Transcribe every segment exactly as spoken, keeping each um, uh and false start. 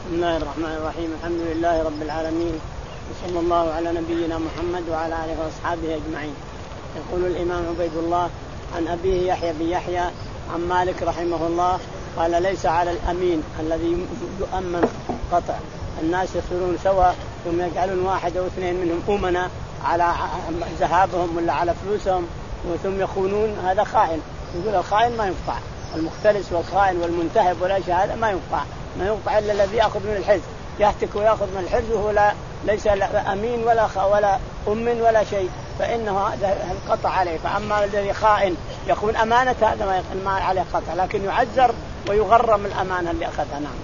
بسم الله الرحمن الرحيم. الحمد لله رب العالمين، وصلى الله على نبينا محمد وعلى آله وأصحابه أجمعين. يقول الإمام عبيد الله عن أبيه يحيى بن يحيى عن مالك رحمه الله قال: ليس على الأمين الذي يؤمن قطع الناس يصيرون سوا ثم يجعلون واحد أو اثنين منهم أمنا على ذهابهم ولا على فلوسهم ثم يخونون، هذا خائن. يقول الخائن ما ينفع، المختلس والخائن والمنتهب ولا شيء هذا ما ينفع، ما ينفع إلا الذي يأخذ من الحرز، يهتك ويأخذ من الحرز وهو لا ليس أمين ولا خ ولا أم ولا شيء، فإنه هذا القطع عليه. فأما الذي خائن يخون أمانة هذا ما عليه قطع، لكن يعذر ويغرم الأمانة اللي أخذها. نعم.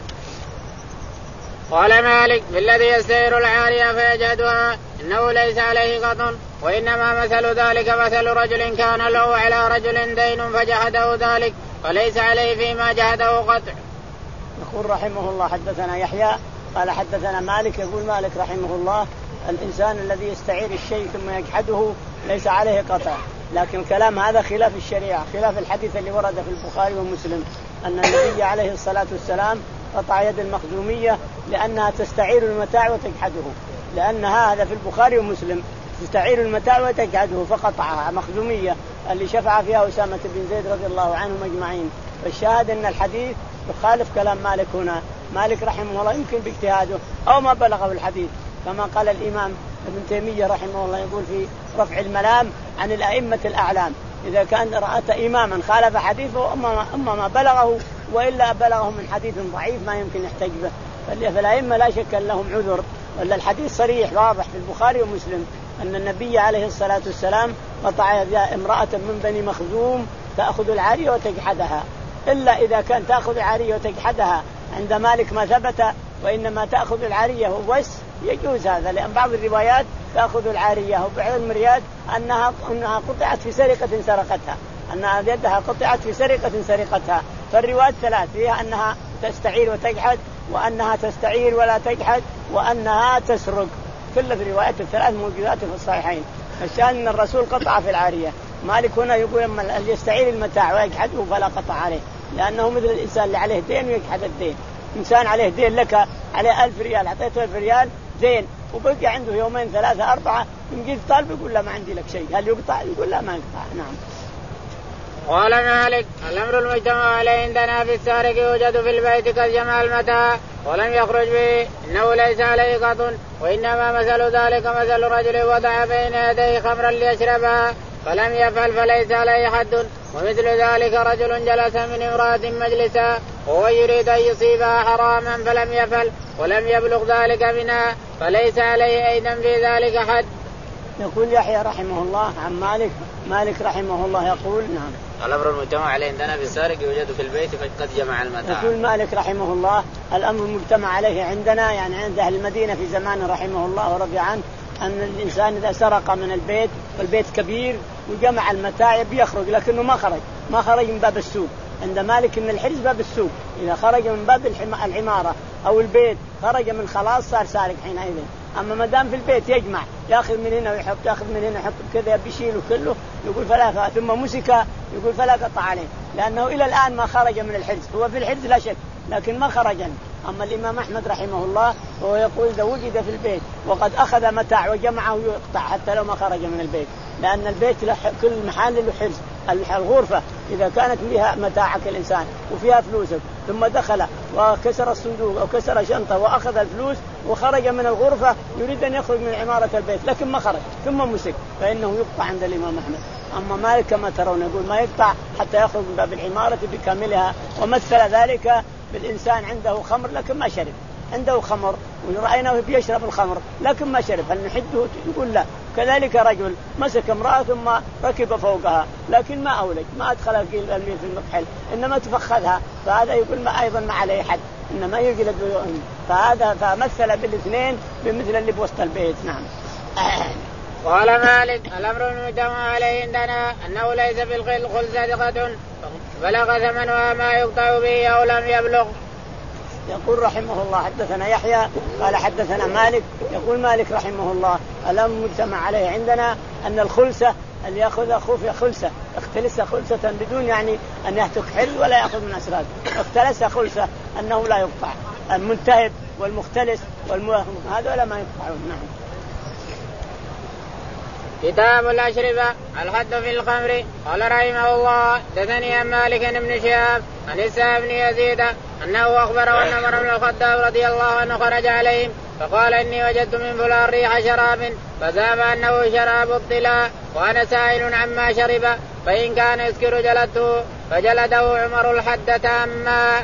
قال مالك: بالذي يستعير العارية فيجهدها إنه ليس عليه قطع، وإنما مثل ذلك مثل رجل كان له على رجل دين فجهده ذلك فليس عليه فيما جهده قطع. يقول رحمه الله: حدثنا يحيى قال حدثنا مالك. يقول مالك رحمه الله: الإنسان الذي يستعير الشيء ثم يجحده ليس عليه قطع، لكن الكلام هذا خلاف الشريعة، خلاف الحديث اللي ورد في البخاري ومسلم أن النبي عليه الصلاة والسلام قطع يد المخزومية لأنها تستعير المتاع وتجحده، لأنها هذا في البخاري ومسلم تستعير المتاع وتجحده فقطعها مخزومية اللي شفع فيها أسامة بن زيد رضي الله عنهم أجمعين. فالشاهد أن الحديث يخالف كلام مالك هنا. مالك رحمه الله يمكن باجتهاده أو ما بلغه الحديث، كما قال الإمام ابن تيمية رحمه الله يقول في رفع الملام عن الأئمة الأعلام: إذا كان رأت إماما خالف حديثه أما ما بلغه وإلا بلغه من حديث ضعيف ما يمكن يحتج به، فالأئمة لا شك لهم عذر. ولا الحديث صريح واضح في البخاري ومسلم أن النبي عليه الصلاة والسلام قطع امرأة من بني مخزوم تأخذ العارية وتجحدها، إلا إذا كان تأخذ العارية وتجحدها عند مالك ما ثبت، وإنما تأخذ العارية وبس يجوز هذا، لأن بعض الروايات تأخذ العارية وبعض المريات أنها أنها قطعت في سرقة سرقتها، أنها يدها قطعت في سرقة سرقتها. فالروايات ثلاث فيها أنها تستعير وتجحد، وأنها تستعير ولا تجحد، وأنها تسرق، كل الروايات الثلاث موجودات في الصحيحين. الشأن أن الرسول قطع في العارية. مالك هنا يقول أما يستعير المتاع ويجحده فلا قطع عليه، لأنه مثل الإنسان اللي عليه دين ويجحد الدين. إنسان عليه دين لك عليه ألف ريال أعطيته ألف ريال دين وبقي عنده يومين ثلاثة أربعة يجي طالب يقول لا ما عندي لك شيء، هل يقطع؟ يقول لا ما يقطع. نعم. قال مالك: الأمر المجتمع عليه عندنا في السارق يوجد في البيت كالجمع المتاع ولم يخرج به إنه ليس عليه قط، وإنما مثل ذلك مثل رجل وضع بين يديه خمرا ليشربها فلم يفعل فليس عليه حد، ومثل ذلك رجل جلس من امرأة مجلسا وهو يريد أن يصيبها حراما فلم يفعل ولم يبلغ ذلك منها فليس عليه أيضا في ذلك حد. يقول يحيى رحمه الله عن مالك مالك رحمه الله يقول: نعم. الأمر المجتمع عليه عندنا في السارق يوجد في البيت قد جمع المتاع. يقول مالك رحمه الله: الأمر المجتمع عليه عندنا يعني عند أهل المدينة في زمان رحمه الله ورضي عنه أن الإنسان إذا سرق من البيت والبيت كبير وجمع المتاع بيخرج لكنه ما خرج ما خرج من باب السوق. عند مالك إن الحرز باب السوق، إذا خرج من باب العمارة أو البيت خرج من خلاص صار سارق حينئذ. أما ما دام في البيت يجمع يأخذ من هنا ويحط يأخذ من هنا يحط كذا بيشيله كله يقول فلا، ثم مسك يقول فلا قطع عليه، لأنه إلى الآن ما خرج من الحرز. هو في الحرز لا شك لكن ما خرج. أما الإمام أحمد رحمه الله هو يقول إذا وجد في البيت وقد أخذ متاع وجمعه يقطع حتى لو ما خرج من البيت، لأن البيت له كل محل له حرز. الغرفة إذا كانت فيها متاعك الإنسان وفيها فلوسك ثم دخل وكسر الصندوق أو كسر شنطة وأخذ الفلوس وخرج من الغرفة يريد أن يخرج من عمارة البيت لكن ما خرج ثم مسك فإنه يقطع عند الإمام أحمد. أما مالك كما ترون يقول ما يقطع حتى يخرج من باب العمارة بكاملها. ومثل ذلك بالإنسان عنده خمر لكن ما شرب، عنده خمر ورأيناه بيشرب الخمر لكن ما شرب، هل نحده؟ يقول لا. كذلك رجل مسك امرأة ثم ركب فوقها لكن ما أولج ما أدخل الميل في المكحل إنما تفخذها، فهذا يقول ما أيضا ما عليه حد إنما يجلد. فهذا فمثل بالاثنين بمثل اللي بوسط البيت. نعم. قال مالك: الأمر المجتمع عليه عندنا أنه ليس في الخلصة قطع بلغ ثمنها ما يقطع به أو لم يبلغ. يقول رحمه الله: حدثنا يحيى قال حدثنا مالك. يقول مالك رحمه الله: الأمر المجتمع عليه عندنا أن الخلصة اللي يأخذ خفية خلصة اختلس خلصة بدون يعني أن يهتك حل ولا يأخذ من أسراد، اختلس خلصة أنه لا يقطع. المنتهب والمختلس والمهم هذول ما يقطعون. نعم. كتاب الأشربة. الحد في الخمر. قال رحمه الله دثني عن مالك بن شهاب عن السائب بن يزيد أنه أخبره أن عمر بن الخطاب رضي الله عنه خرج عليهم فقال إني وجدت من فلان ريح شراب فزعم أنه شراب الطلاء وأنا سائل عما شرب فإن كان يسكر جلدته فجلده عمر الحد تاما.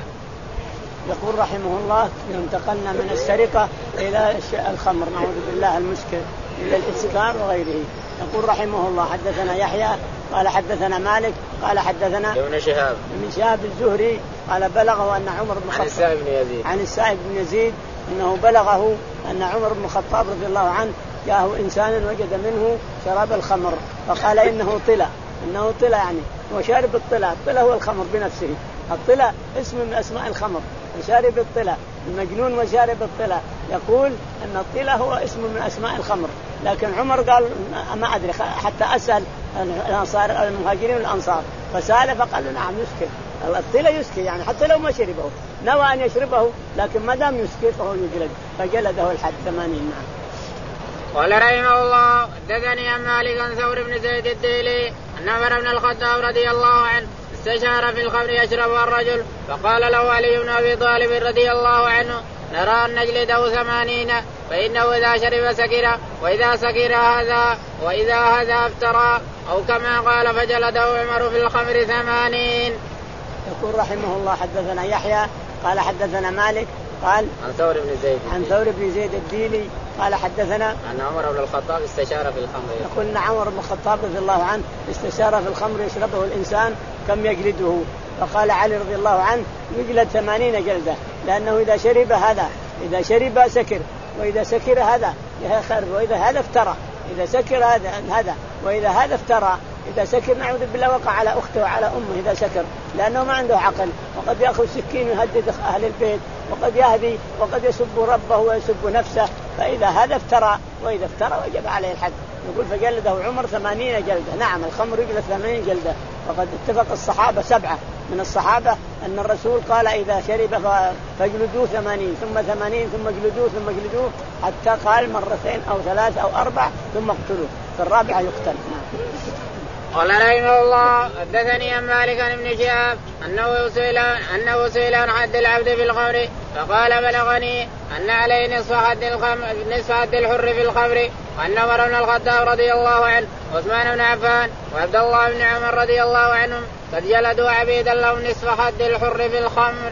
يقول رحمه الله انتقلنا من السرقة إلى الخمر نعوذ بالله المسكر إلى الإسكار وغيره. يقول رحمه الله حدثنا يحيى قال حدثنا مالك قال حدثنا ابن شهاب ابن شهاب الزهري قال بلغه أن عمر بن الخطاب عن السائب بن يزيد عن السائب بن يزيد أنه بلغه أن عمر بن الخطاب رضي الله عنه جاءه إنسان وجد منه شراب الخمر فقال إنه طلع إنه طلع يعني وشارب الطلع. الطلع هو الخمر بنفسه. الطلع اسم من أسماء الخمر وشارب الطلع المجنون وشارب الطلع. يقول أن الطلع هو اسم من أسماء الخمر لكن عمر قال ما أدري حتى أسأل الأنصار المهاجرين والأنصار فسأل فقال نعم يسكر. الطلع يسكر يعني حتى لو ما شربه نوى أن يشربه لكن ما دام يسكر فهو يجلد فجلده الحد ثمانين. نعم. قال رحمه الله دثني عن مالك عن ثور بن زيد الديلي أن عمر بن الخطاب رضي الله عنه استشار في الخمر يشربها الرجل فقال له علي بن أبي طالب رضي الله عنه نرى أن نجلده ثمانين فإنه إذا شرب سكر وإذا سكر هذا وإذا هذا افترى أو كما قال فجلده عمر في الخمر ثمانين. يقول رحمه الله حدثنا يحيى قال حدثنا مالك قال عن ثور بن زيد عن ثور بن زيد الديلي قال حدثنا أن عمر بن الخطاب استشار في الخمر. يقول أن عمر بن الخطاب رضي الله عنه استشار في الخمر يشربه الإنسان كم يجلده فقال علي رضي الله عنه يجلد ثمانين جلدة لأنه إذا شرب هذا إذا شرب سكر وإذا سكر هذا يخرب وإذا هذا افترى إذا سكر هذا هذا وإذا هذا افترى إذا سكر نعوذ بالله وقع على أخته وعلى أمه إذا سكر لأنه ما عنده عقل وقد يأخذ سكين يهدد أهل البيت وقد يهدي وقد يسب ربه ويسب نفسه فإذا هذا افترى وإذا افترى وجب عليه الحد. يقول فجلده عمر ثمانين جلدة. نعم الخمر يجلد ثمانين جلدة وقد اتفق الصحابة سبعة من الصحابة أن الرسول قال إذا شرب فاجلدوه ثمانين ثم ثمانين ثم اجلدوه ثم اجلدوه حتى قال مرتين أو ثلاث أو أربع ثم اقتلوه في الرابعة يقتل. نعم. قال رحمه الله حدثني عن مالك عن ابن شهاب أنه سئل أنه سئل عن حد العبد في الخمر فقال بلغني أن عليه نصف حد الخمر نصف حد الحر في الخمر وأن عمر بن الخطاب رضي الله عنه وعثمان بن عفان وعبد الله بن عمر رضي الله عنهم قد جلدوا عبيدا لهم نصف حد الحر في الخمر.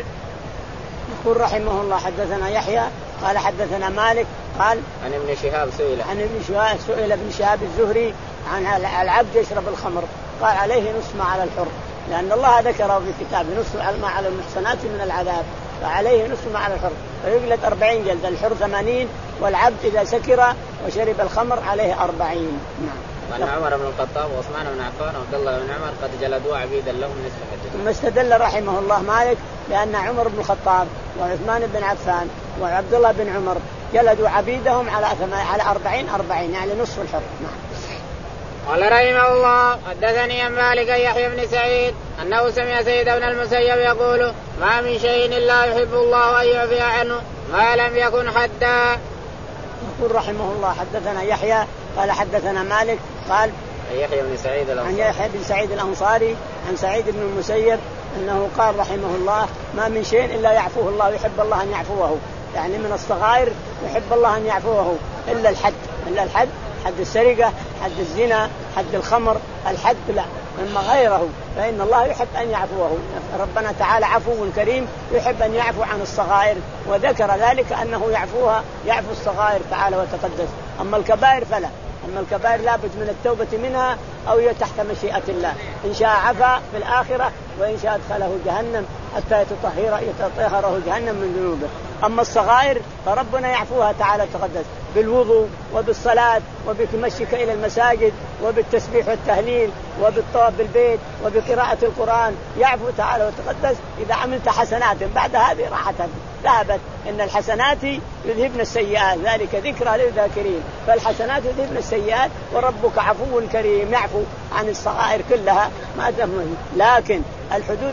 يقول رحمه الله حدثنا يحيى قال حدثنا مالك قال عن ابن شهاب سئل عن ابن شهاب سئل ابن شهاب الزهري عن العبد يشرب الخمر قال عليه نصف ما على الحر لأن الله ذكره في كتابه نصف ما على المحصنات من العذاب فعليه نصف ما على الحر فيجلد أربعين جلد الحر ثمانين والعبد إذا سكر وشرب الخمر عليه أربعين. نعم. وأن عمر بن الخطاب وعثمان بن عفان وعبد الله بن عمر قد جلدوا عبيدا لهم نصف حد. ثم استدل رحمه الله مالك لأن عمر بن الخطاب وعثمان بن عفان وعبد الله بن عمر جلدوا عبيدهم على على أربعين أربعين يعني نصف الحر. نعم. قال رحمه الله حدثني عن مالك يحيى بن سعيد أنه سمع سيد بن المسيب يقول ما من شيء إلا يحب الله أن يعفي عنه ما لم يكن حدا. يقول رحمه الله حدثنا يحيى قال حدثنا مالك قال يحيى بن سعيد الأنصاري عن يحيى بن سعيد الأنصاري عن سعيد بن المسيب أنه قال رحمه الله ما من شيء إلا يعفوه الله يحب الله أن يعفوه يعني من الصغائر يحب الله أن يعفوه إلا الحد إلا الحد حد السرقة حد الزنا حد الخمر الحد لا أما غيره فإن الله يحب أن يعفوه. ربنا تعالى عفو كريم يحب أن يعفو عن الصغائر وذكر ذلك أنه يعفوها يعفو الصغائر تعالى وتقدس. أما الكبائر فلا أما الكبائر لابد من التوبة منها أو هي تحت مشيئة الله إن شاء عفا في الآخرة وإن شاء أدخله جهنم حتى يتطهر يتطهره جهنم من ذنوبه. أما الصغائر فربنا يعفوها تعالى وتقدس بالوضوء وبالصلاة وبمشيك إلى المساجد وبالتسبيح والتهليل وبالطواف بالبيت وبقراءة القرآن يعفو تعالى وتقدس إذا عملت حسنات بعد هذه راحة ذهبت إن الحسنات يذهبن السيئات ذلك ذكرى للذاكرين فالحسنات يذهبن السيئات وربك عفو كريم يعفو عن الصغائر كلها ما تهمل لكن الحدود لا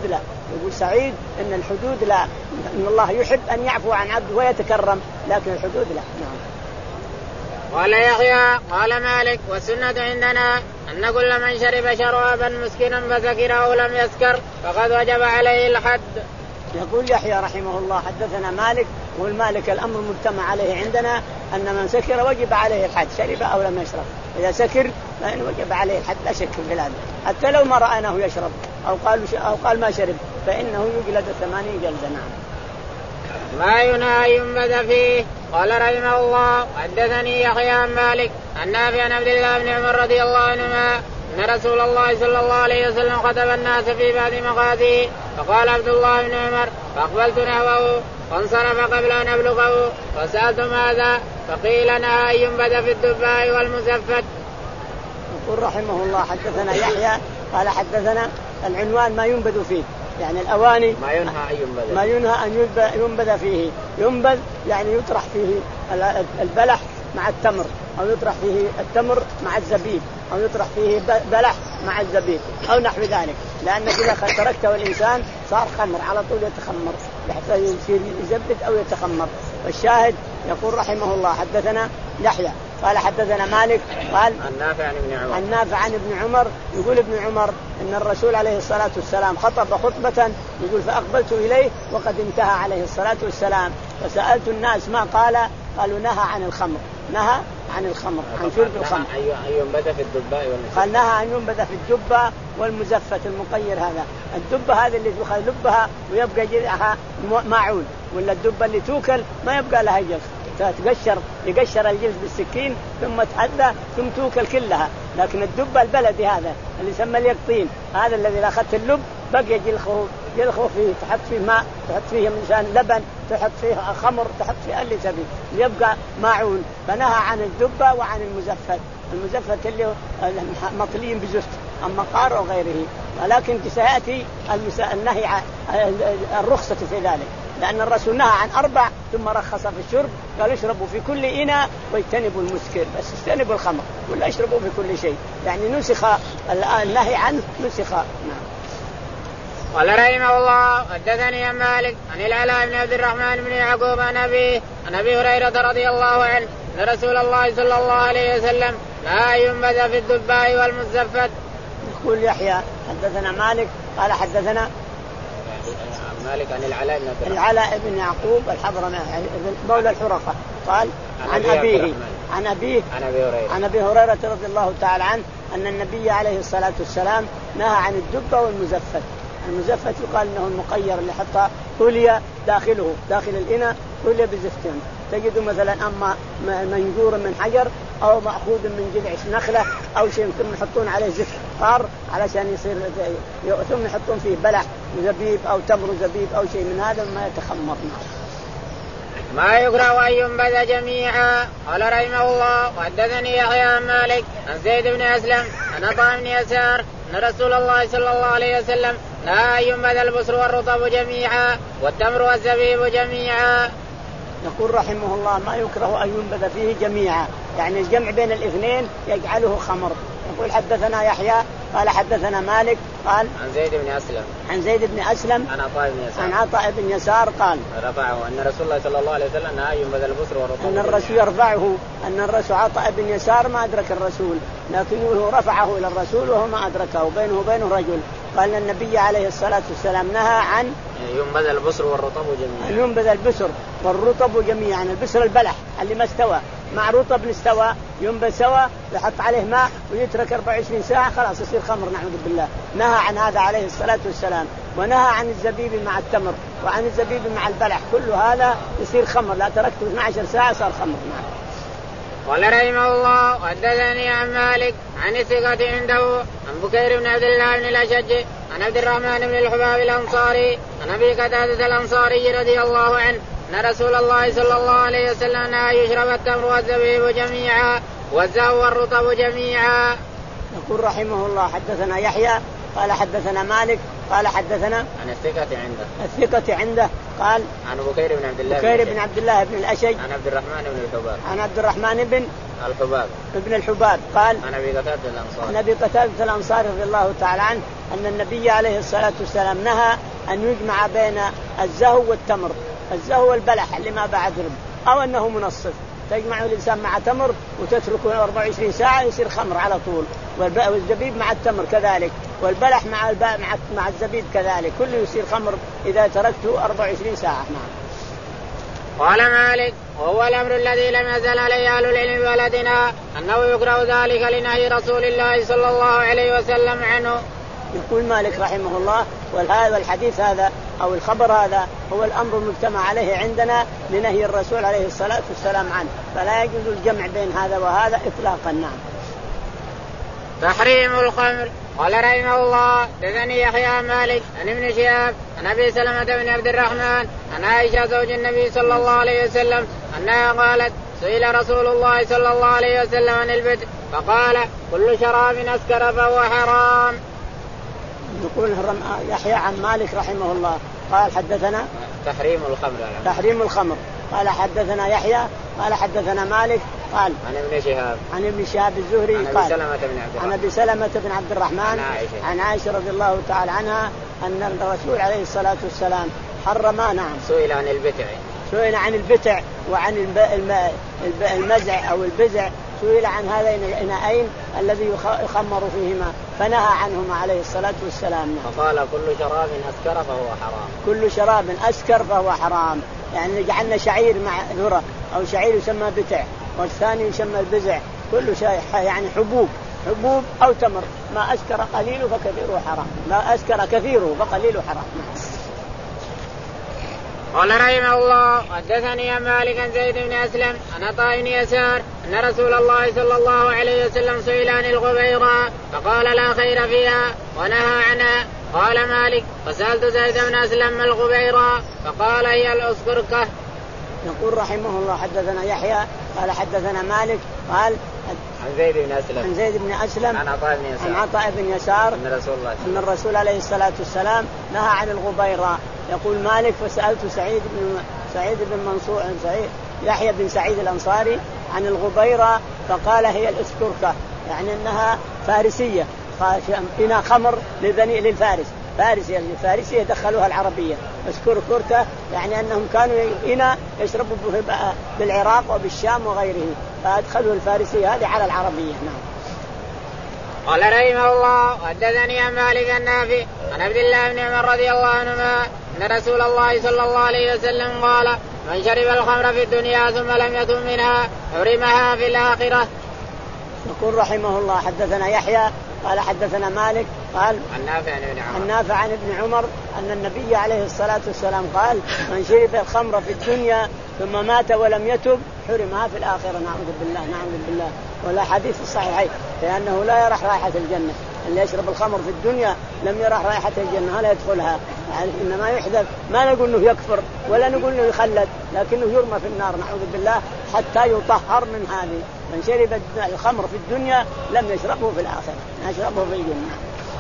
يقول سعيد إن الحدود لا، إن الله يحب أن يعفو عن عبده ويتكرم، لكن الحدود لا. نعم. قال يحيى قال مالك والسنة عندنا أن كل من شرب شرابا مسكنا فسكر أو لم يسكر فقد وجب عليه الحد. يقول يحيى رحمه الله حدثنا مالك، والمالك الأمر مجتمع عليه عندنا أن من سكر وجب عليه الحد، شرب أو لم يشرب، إذا سكر فإن وجب عليه الحد لا شك في هذا، حتى لو ما رأيناه يشرب أو قال أو قال ما شرب فإنه يجلد ثمانين جلدة. نعم. ما ينهى ينبذ فيه. قال رحمه الله حدثني يحيى عن مالك عن نافع عن عبد الله بن عمر رضي الله عنهما أن رسول الله صلى الله عليه وسلم خطب الناس في بعض مغازيه فقال عبد الله بن عمر فأقبلت نحوه فانصرف قبل أن أبلغه فسألت ماذا فقيل نهى أن ينبذ في الدباء والمزفت. يقول رحمه الله حدثنا يحيى قال حدثنا العنوان ما ينبذ فيه، يعني الأواني ما ينهى أن ينبذ ما ينهى أن ينبذ فيه. ينبذ يعني يطرح فيه البلح مع التمر، أو يطرح فيه التمر مع الزبيب، أو يطرح فيه بلح مع الزبيب أو نحو ذلك، لأنك إذا تركته الإنسان صار خمر على طول يتخمر، يحتاج يصير يزبد أو يتخمر. والشاهد يقول رحمه الله حدثنا يحيى قال حدثنا مالك قال عن نافع عن ابن عمر عن نافع عن ابن عمر يقول ابن عمر إن الرسول عليه الصلاة والسلام خطب خطبة يقول فأقبلت إليه وقد انتهى عليه الصلاة والسلام فسألت الناس ما قال، قالوا نهى عن الخمر، نهى عن الخمر عن شرب الخمر، أن ينبذ في الدباء والمزفت. قال نهى أن ينبذ في الدبة والمزفت المقير. هذا الدبة هذا اللي يخلي لبها ويبقى جذعها معون، ولا الدبة اللي توكل ما يبقى لها جلد، تقشر يقشر الجلد بالسكين ثم تحدى ثم توكل كلها. لكن الدبة البلدي هذا اللي يسمى اليقطين هذا الذي إذا أخذت اللب بقي جلخه جلخه فيه، تحط فيه ماء، تحط فيه مثلا لبن، تحط فيه خمر، تحط فيه اللي تبي يبقى معون. فنهى عن الدبة وعن المزفت. المزفت اللي مطلين بزفت أما قار أو غيره، ولكن سيأتي النهي الرخصة في ذلك، لأن الرسول نهى عن أربع ثم رخص في الشرب، قال اشربوا في كل إناء واجتنبوا المسكر، بس اجتنبوا الخمر ولا اشربوا في كل شيء، يعني نسخ النهي عنه نسخ. نعم. قال رحمه الله حدثني عن مالك عن العلاء بن عبد الرحمن بن يعقوب عن أبيه عن أبي هريرة رضي الله عنه أن رسول الله صلى الله عليه وسلم لا ينبذ في الدباء والمزفت. يقول يحيى حدثنا مالك قال حدثنا مالك عن العلاء بن عبد العلاء بن يعقوب الحضرمي مولى الحرقة قال عن أبيه عن أبيه عن أبي هريرة عن أبي هريرة رضي الله تعالى عنه أن النبي عليه الصلاة والسلام نهى عن الدبة والمزفت. المزفت يقال انه المقير اللي حتى طولي داخله داخل الاناء طولي بزفتين، تجد مثلا اما منجور من حجر او ماخوذ من جذع نخله او شيء ثم يحطون عليه زفت قار علشان يصير، ثم يحطون فيه بلح زبيب او تمر زبيب او شيء من هذا ما يتخمر. ما يكره أن ينبذ جميعا. قال رحمه الله وحدثني يحيى عن مالك عن زيد بن أسلم عن عطاء بن يسار أن رسول الله صلى الله عليه وسلم لا ينبذ البصر والرطب جميعا والتمر والزبيب جميعا. يقول رحمه الله ما يكره أن ينبذ فيه جميعا، يعني الجمع بين الاثنين يجعله خمر. يقول حدثنا يحيى قال حدثنا مالك قال عن زيد بن أسلم عن زيد بن أسلم عن عطاء بن يسار عن عطاء بن يسار قال رفعه أن رسول الله صلى الله عليه وسلم لا ينبذ البصر والرطب، أن الرسول يرفعه أن الرسول عطاء بن يسار ما أدرك الرسول لكنه رفعه إلى الرسول وهو ما أدركه، بينه وبينه رجل. قال النبي عليه الصلاة والسلام نهى عن ينبذ البصر والرطب جميعا، ينبذ البصر والرطب جميعا. البصر البلح اللي ما استوى مع رطب استوى ينبذ سوا يحط عليه ماء ويترك أربعة وعشرين ساعة خلاص يصير خمر نعوذ بالله. نهى عن هذا عليه الصلاة والسلام. ونهى عن الزبيب مع التمر وعن الزبيب مع البلح، كل هذا يصير خمر، لا تركته اثنتي عشرة ساعة صار خمر. نعم. قال رحمه الله وحدثني عن مالك عن الثقة عنده عن بكير بن عبد الله بن الأشج عن عبد الرحمن بن الحباب الأنصاري عن أبي قتادة الأنصاري رضي الله عنه أن رسول الله صلى الله عليه وسلم نهى يشرب التمر والزبيب جميعا والزهو والرطب جميعا. يقول رحمه الله حدثنا يحيى قال حدثنا مالك قال حدثنا عن الثقة عنده الثقة عنده قال عن بكير بن عبد الله بكير بن عبد الله بن الأشج عن عبد الرحمن بن الحباب عن عبد الرحمن بن الحباب ابن الحباب قال عن أبي قتادة الأنصاري عن أبي قتادة الأنصاري رضي الله تعالى عنه أن النبي عليه الصلاة والسلام نهى أن يجمع بين الزهو والتمر، الزهو والبلح اللي ما بعد رب، أو أنه منصف، تجمع الإنسان مع تمر وتتركه أربعة وعشرين ساعة يصير خمر على طول، والزبيب مع التمر كذلك، والبلح مع مع مع الزبيب كذلك، كله يصير خمر إذا تركته أربعة وعشرين ساعة. نعم. قال مالك وهو الأمر الذي لم يزل عليه أهل العلم بلدنا أنه يكره ذلك لنهي رسول الله صلى الله عليه وسلم عنه. يقول مالك رحمه الله والهذا الحديث هذا أو الخبر هذا هو الأمر المجتمع عليه عندنا لنهي الرسول عليه الصلاة والسلام عنه، فلا يجوز الجمع بين هذا وهذا إطلاقا. نعم. تحريم الخمر. قال رحمه الله حدثني يحيى مالك عن ابن شهاب عن ابي سلمة بن عبد الرحمن عن عائشة زوج النبي صلى الله عليه وسلم انها قالت سئل رسول الله صلى الله عليه وسلم عن البدع فقال كل شراب اسكر فهو حرام. يقول يحيى عن مالك رحمه الله قال حدثنا تحريم الخمر تحريم الخمر قال حدثنا يحيى قال حدثنا مالك قال عن ابن شهاب عن ابن شهاب الزهري عن قال سلمة بن عبد عن ابي سلمة بن عبد الرحمن عن عائشة, عن عائشة رضي الله تعالى عنها ان الرسول عليه الصلاة والسلام حرم. نعم. سئل عن البتع سئل عن البتع وعن المزع او البزع، سئل عن هذين الإناءين الذي يخمر فيهما فنهى عنهما عليه الصلاة والسلام. فقال كل شراب أسكر فهو حرام. كل شراب أسكر فهو حرام، يعني جعلنا شعير مع ذرة أو شعير يسمى بتع والثاني يسمى البزع، كل شيء يعني حبوب حبوب أو تمر، ما أسكر قليله فكثيره حرام، ما أسكر كثيره فقليله حرام. قال رحمه الله حدثني مالك عن زيد بن أسلم عن عطاء بن يسار أن رسول الله صلى الله عليه وسلم سئل عن الغبيرة فقال لا خير فيها ونهى عنها. قال مالك فسألت زيد بن أسلم ما الغبيرة فقال هي الأسكركة. يقول رحمه الله حدثنا يحيى قال حدثنا مالك قال عن زيد بن أسلم عن زيد بن أسلم عن عطاء بن يسار, عن عطاء بن يسار أن الرسول الله أن الرسول عليه الصلاة والسلام نهى عن الغبيرة. يقول مالك فسألت سعيد بن سعيد بن منصور عن سعيد يحيى بن سعيد الأنصاري عن الغبيرة فقال هي الأسكركة، يعني أنها فارسية، إنها خمر لبني للفارس، فارسية الفارسية دخلوها العربية. أسكركة يعني أنهم كانوا إنا يشربوا بالعراق وبالشام وغيره، فأدخلوا الفارسية هذه على العربية. نعم. قال رحمه الله حدثني عن مالك النافع عن عبد الله بن عمر رضي الله عنهما أن رسول الله صلى الله عليه وسلم قال من شرب الخمر في الدنيا ثم لم يتم منها حرمها في الآخرة. يقول رحمه الله حدثنا يحيى قال حدثنا مالك قال عن نافع عن ابن عمر عن نافع عن ابن عمر أن النبي عليه الصلاة والسلام قال من شرب الخمر في الدنيا ثم مات ولم يتب حرمها في الآخرة. نعوذ بالله نعوذ بالله. ولا حديث الصحيحين لأنه لا يرح رائحة الجنة، اللي يشرب الخمر في الدنيا لم يرح رائحة الجنة ولا يدخلها، يعني إنما يحدث، ما نقول إنه يكفر ولا نقول إنه يخلد، لكنه يرمى في النار نعوذ بالله حتى يطهر من هذه. من شرب الخمر في الدنيا لم يشربه في الآخرة، يشربه في الجنة.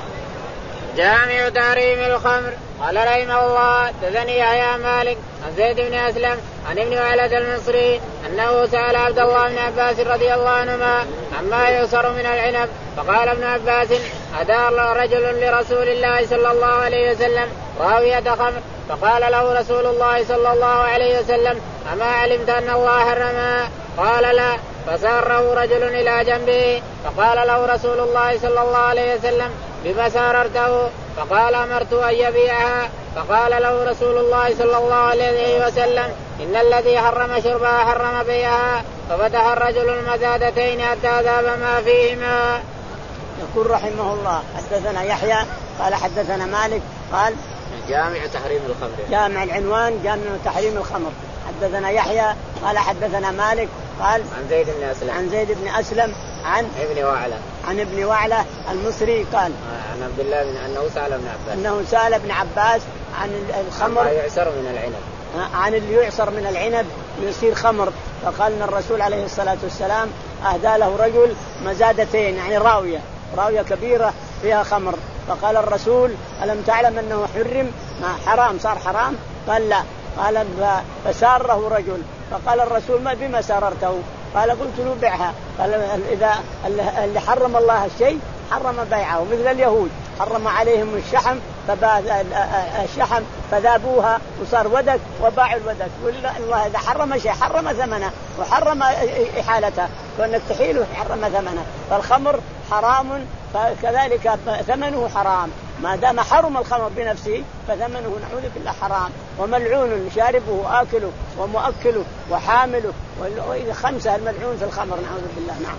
جامع تحريم الخمر. قال رحمه الله حدثني يحيى مالك عن زيد بن أسلم عن ابن وعلة المصري أنه سأل عبد الله بن عباس رضي الله عنهما عما يؤثر من العنب فقال ابن عباس أدار رجل لرسول الله صلى الله عليه وسلم راوية خمر فقال له رسول الله صلى الله عليه وسلم أما علمت أن الله حرمها؟ قال لا. فساره رجل إلى جنبه فقال له رسول الله صلى الله عليه وسلم بما ساررته؟ فقال أمرت أن يبيعها. فقال له رسول الله صلى الله عليه وسلم إن الذي حرم شربها حرم بيعها. ففتح الرجل المزادتين حتى ذاب ما فيهما. يقول رحمه الله حدثنا يحيى قال حدثنا مالك قال جامع تحريم الخمر، جامع العنوان جامع تحريم الخمر. حدثنا يحيى قال حدثنا مالك قال عن زيد بن أسلم عن زيد بن أسلم عن ابن وعلة عن ابن وعلة المصري قال عن عبد الله بن أنه سأل ابن عباس أنه سأل ابن عباس عن الخمر ما يعصر من العنب، عن اللي يعصر من العنب يصير خمر. فقال ان الرسول عليه الصلاة والسلام أهدى له رجل مزادتين، يعني راوية راوية كبيرة فيها خمر. فقال الرسول ألم تعلم أنه حرم؟ ما حرام صار حرام؟ قال لا. قال فساره رجل فقال الرسول ما بما ساررته؟ قال قلت له بيعها. قال إذا اللي حرم الله الشيء حرم بيعه، مثل اليهود حرم عليهم الشحم الشحم فذابوها وصار ودك وباعوا الودك. والله إذا حرم شيء حرم ثمنه وحرم إحالته، وأنك تحيله حرم ثمنه. فالخمر حرام فكذلك ثمنه حرام، ما دام حرم الخمر بنفسه فثمنه نعوذ بالله حرام، وملعون شاربه آكله ومؤكله وحامله، وإذا خمسة الملعون في الخمر نعوذ بالله. نعم.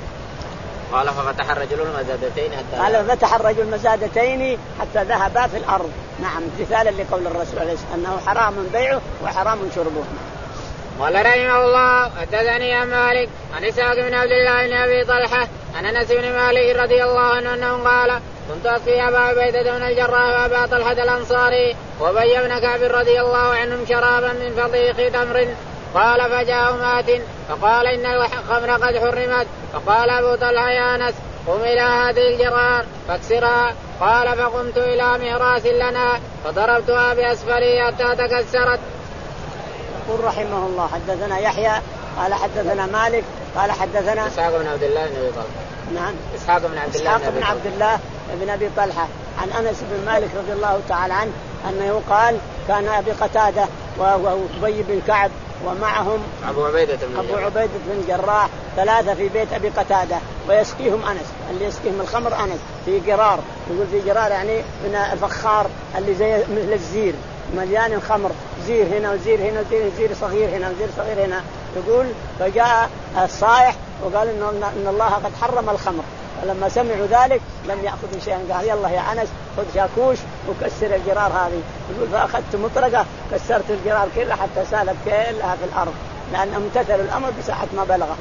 قال ففتح الرجل المزادتين حتى قال فتح الرجل المزادتين حتى ذهبا في الأرض. نعم، امتثالا لقول الرسول عليه الصلاة والسلام أنه حرام بيعه وحرام شربه. قال رحمه الله حدثني عن مالك عن إسحاق بن عبد الله بن أبي طلحة عن أنس بن مالك رضي الله عنه أنه قال كنت أسقي أبا عبيدة بن الجراح وأبا طلحة الأنصاري وأبي بن كعب رضي الله عنهم شرابا من فضيق تمر. قال فجاء مات فقال إن الخمر قد حرمت. فقال أبو طلحة يا أنس قم إلى هذه الجرار فاكسرها. قال فقمت إلى مهراس لنا فضربتها بأسفلها حتى تكسرت. يقول رحمه الله حدثنا يحيى قال حدثنا مالك قال حدثنا إسحاق بن عبد الله بن أبي طلحة. نعم، إسحاق بن عبد الله إسحاق بن عبد الله بن أبي طلحة عن أنس بن مالك رضي الله تعالى عنه أنه قال كان أبي قتادة وأبي بن كعب ومعهم أبو عبيدة بن أبو عبيدة بن جراح ثلاثة في بيت أبي قتادة ويسقيهم أنس، اللي يسقيهم الخمر أنس في جرار. يقول في جرار يعني من الفخار اللي زي مثل الزير مليان الخمر، زير هنا وزير هنا وزير زير صغير هنا وزير صغير هنا. يقول فجاء الصائح وقال إن الله قد حرم الخمر، فلما سمعوا ذلك لم يأخذوا شيئا. قال يلا يا أنس خذ شاكوش وكسر الجرار هذه. يقول فأخذت مطرقة كسرت الجرار كلها حتى سالت كلها في الأرض، لأن امتثلوا الأمر بساعة ما بلغه.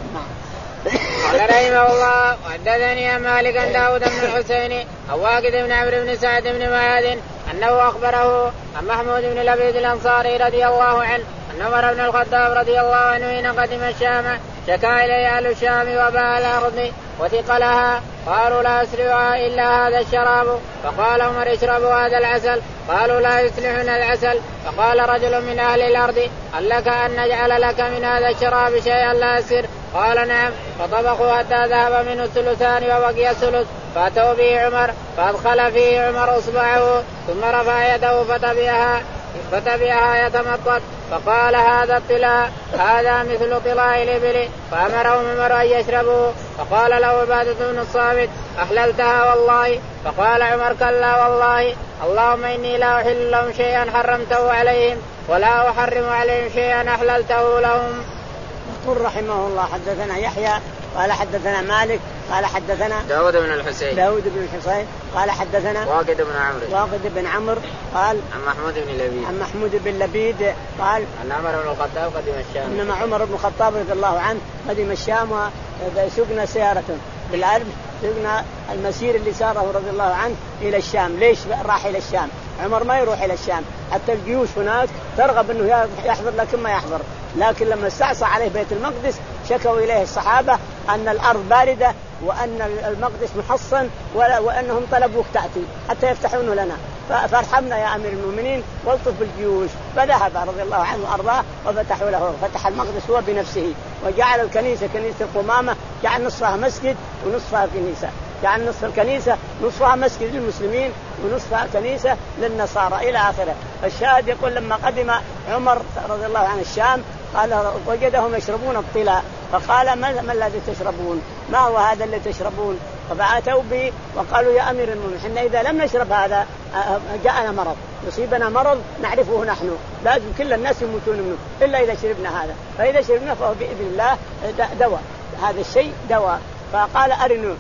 قال رحمه الله وحدثني مالك عن داود بن الحسين أو واقد بن عمرو بن سعد بن معاذ أنه أخبره عن محمود بن لبيد الأنصاري رضي الله عنه أن عمر بن الخطاب رضي الله عنه حين قدم الشام شكا إليه أهل الشام وباء الأرض وثقلها، قالوا لا يسرعها إلا هذا الشراب. فقال عمر اشربوا هذا العسل. قالوا لا يصلحنا العسل. فقال رجل من أهل الأرض هل لك أن نجعل لك من هذا الشراب شيئا لا يسر؟ قال نعم. فطبخوا حتى ذهب منه الثلثان وبقي الثلث، فأتوا به عمر فأدخل فيه عمر أصبعه ثم رفع يده فتبعها فتبعها يتمطط، فقال هذا الطلاء هذا مثل طلاء الإبل. فأمرهم عمر أن يشربوا. فقال له عبادة بن الصامت أحللتها والله؟ فقال عمر كلا والله، اللهم إني لا أحل لهم شيئا حرمته عليهم ولا أحرم عليهم شيئا أحللته لهم. يقول رحمه الله حدثنا يحيى قال حدثنا مالك قال حدثنا داود بن الحسين داود بن الحسين قال حدثنا واقد بن عمرو واقد بن عمرو قال عن محمود بن لبيد عن محمود بن لبيد قال أن عمر بن الخطاب قدم الشام إنما عمر بن الخطاب رضي الله عنه قدم الشام وسقنا سيارة بالعرب، سقنا المسير اللي ساره رضي الله عنه إلى الشام. ليش راح إلى الشام؟ عمر ما يروح إلى الشام، حتى الجيوش هناك ترغب أنه يحضر لكن ما يحضر. لكن لما استعصى عليه بيت المقدس شكوا إليه الصحابة أن الأرض باردة وأن المقدس محصن وأنهم طلبوك تأتي حتى يفتحونه لنا، فارحمنا يا أمير المؤمنين والطف بالجيوش. فذهب رضي الله عنه وأرضاه وفتحوا له، فتح المقدس هو بنفسه وجعل الكنيسة كنيسة القمامة جعل نصفها مسجد ونصفها كنيسة، جعل نصف الكنيسة نصفها مسجد للمسلمين ونصفها كنيسة للنصارى إلى آخره. الشاهد يقول لما قدم عمر رضي الله عنه الشام قال وجدهم يشربون الطلاء، فقال ما الذي تشربون؟ ما هو هذا اللي تشربون؟ فبعثوا به وقالوا يا أمير المؤمنين إحنا إذا لم نشرب هذا جاءنا مرض، يصيبنا مرض نعرفه نحن، لازم كل الناس يموتون منه إلا إذا شربنا هذا، فإذا شربنا فهو بإذن الله دواء، هذا الشيء دواء. فقال أرنوا،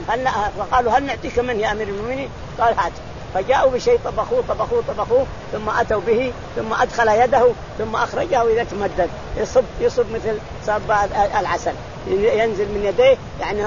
فقالوا هل نعطيك من يا أمير المؤمنين؟ قال هات. فجاءوا بشيء طبخوه طبخوه طبخوه ثم أتوا به ثم أدخل يده ثم أخرجه إذا تمدد يصب يصب مثل صب العسل ينزل من يديه، يعني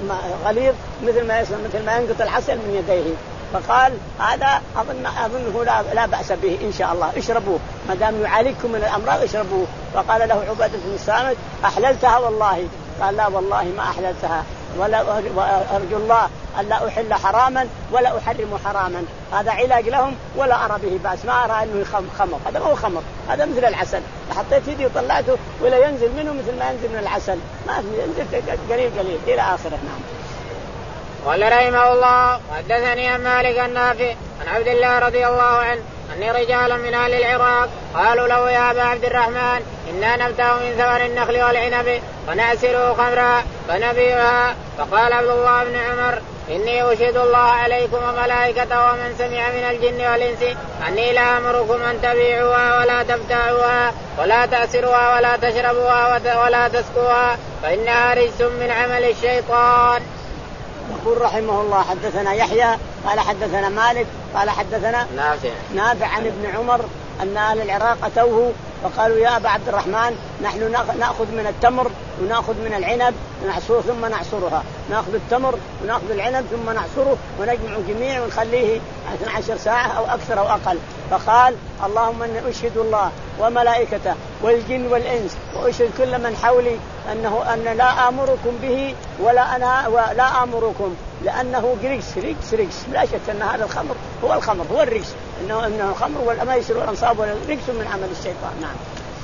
غليظ مثل ما يصل مثل ما ينقط العسل من يديه. فقال هذا أظن أظنه لا, لا بأس به إن شاء الله، اشربوه ما دام يعالجكم من الأمراض اشربوه. فقال له عبادة بن الصامت أحللتها والله؟ قال لا والله ما أحللتها، ولا أرجو الله أن لا أحل حراما ولا أحرم حراما، هذا علاج لهم ولا أرى به بأس، ما أرى أنه خمر، هذا ما هو خمر، هذا مثل العسل، حطيت يدي وطلعته ولا ينزل منه مثل ما ينزل من العسل، ما ينزل قليل قليل إلى آخره. نعم. قال رحمه الله حدثني عن مالك النافع عن عبد الله رضي الله عنه أن رجالا من أهل العراق قالوا له يا أبا عبد الرحمن إنا نبتغ من ثمر النخل والعنب فنعسره خمرا فنبيعها. فقال عبد الله بن عمر إني أشهد الله عليكم وملائكته ومن سمع من الجن والإنس أني لا أمركم أن تبيعوها ولا تبتاعوها ولا تأسروها ولا تشربوها ولا تسقوها فإنها رجس من عمل الشيطان. يقول رحمه الله حدثنا يحيى قال حدثنا مالك قال حدثنا نافع نافع عن ابن عمر أن أهل العراق أتوه فقالوا يا أبا عبد الرحمن نحن نأخذ من التمر ونأخذ من العنب ونعصره ثم نعصرها، نأخذ التمر ونأخذ العنب ثم نعصره ونجمع جميع ونخليه اثنتي عشرة ساعة أو أكثر أو أقل. فقال اللهم إني أشهد الله وملائكته والجن والإنس وأشهد كل من حولي أنه أن لا آمركم به ولا أنا ولا آمركم لأنه رجس رجس رجس لا شك أن هذا الخمر هو الخمر هو الرجس إنه إنه الخمر والميسر والأنصاب والرجس من عمل الشيطان. نعم.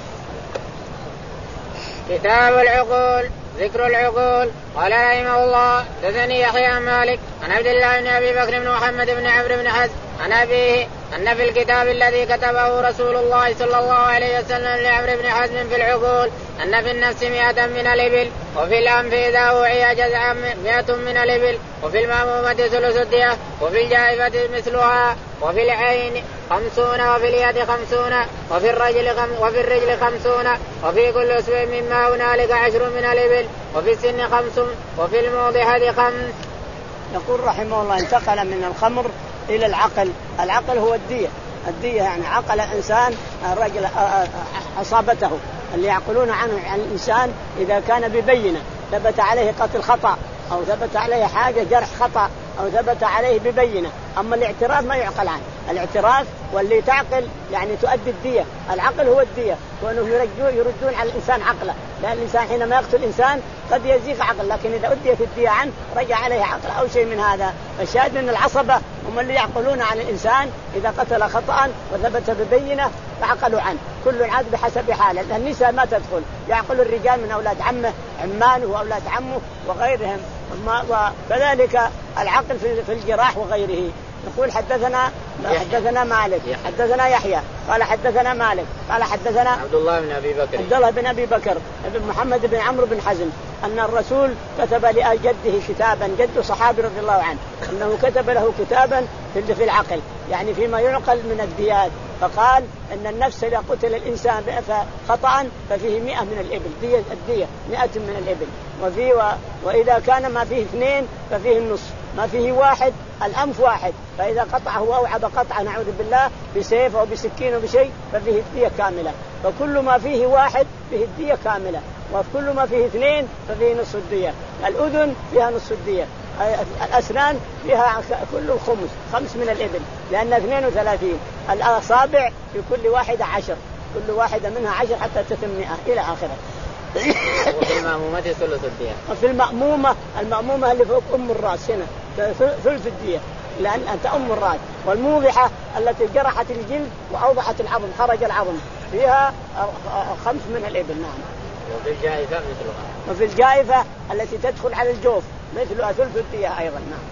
كتاب العقول ذكر العقول. قال رحمه الله حدثني يحيى عن مالك عن عبد الله بن أبي بكر بن محمد بن عمرو بن حزم عن أبيه أن في الكتاب الذي كتبه رسول الله صلى الله عليه وسلم لعمرو بن حزم في العقول أن في النفس مئة من الإبل وفي الأنف إذا أوعي جزعا مئة من الإبل وفي المأمومة ثلث الدية وفي الجائفة مثلها وفي العين خمسون وفي اليد خمسون وفي الرجل خم وفي الرجل خمسون وفي كل أسبوع مما هنالك عشر من الإبل وفي السن خمس وفي الموضحة خمس. يقول رحمه الله انتقل من الخمر إلى العقل. العقل هو الدية. الدية يعني عقل الإنسان الرجل أصابته اللي يعقلون عنه عن الإنسان إذا كان ببينة ثبت عليه قتل خطأ أو ثبت عليه حاجة جرح خطأ أو ثبت عليه ببينة. أما الاعتراف ما يعقل عنه. الاعتراف واللي تعقل يعني تؤدي الدية. العقل هو الدية وأنهم يرجون يردون على الإنسان عقله لأن الإنسان حينما يقتل الإنسان قد يزيغ عقل لكن إذا أديت الدية عنه رجع عليه عقل أو شيء من هذا. فالشاهد أن العصبة هم اللي يعقلون عن الإنسان إذا قتل خطأ وثبت ببينة فعقلوا عنه. كل عاد بحسب حاله. النساء ما تدخل يعقل الرجال من أولاد عمه عمانه وأولاد عمه وغيرهم وكذلك العقل في الجراح وغيره. يقول حدثنا حدثنا مالك حدثنا يحيى قال حدثنا مالك قال حدثنا عبد الله بن أبي بكر عبد الله بن أبي بكر بن محمد بن عمرو بن حزم أن الرسول كتب لجده كتابا جد صحابي رضي الله عنه أنه كتب له كتابا في العقل يعني فيما يعقل من الديات. فقال أن النفس إذا قتل الإنسان خطأ ففيه مئة من الإبل دية الدية مئة من الإبل وفي و... وإذا كان ما فيه اثنين ففيه النصف ما فيه واحد الأنف واحد فإذا قطعه وأوعب قطعه نعوذ بالله بسيف أو بسكين أو بشيء ففيه الدية كاملة. فكل ما فيه واحد فيه الدية كاملة وكل ما فيه اثنين ففيه نصف الدية. الأذن فيها نصف الدية الأسنان فيها كل الخمس خمس من الإبل لأن اثنين وثلاثين. الأصابع في كل واحدة عشر كل واحدة منها عشر حتى تتم مئة إلى آخره. وفي المأمومة ثلث الدية. وفي المأمومة المأمومة اللي فوق أم الرأس هنا ثلث الدية لأن أنت أم الرأس. والموضحة التي جرحت الجلد وأوضحت العظم خرج العظم فيها خمس من الإبل. نعم. وفي الجائفة مثلها. وفي الجائفة التي تدخل على الجوف مثلها ثلث الدية أيضا. نعم.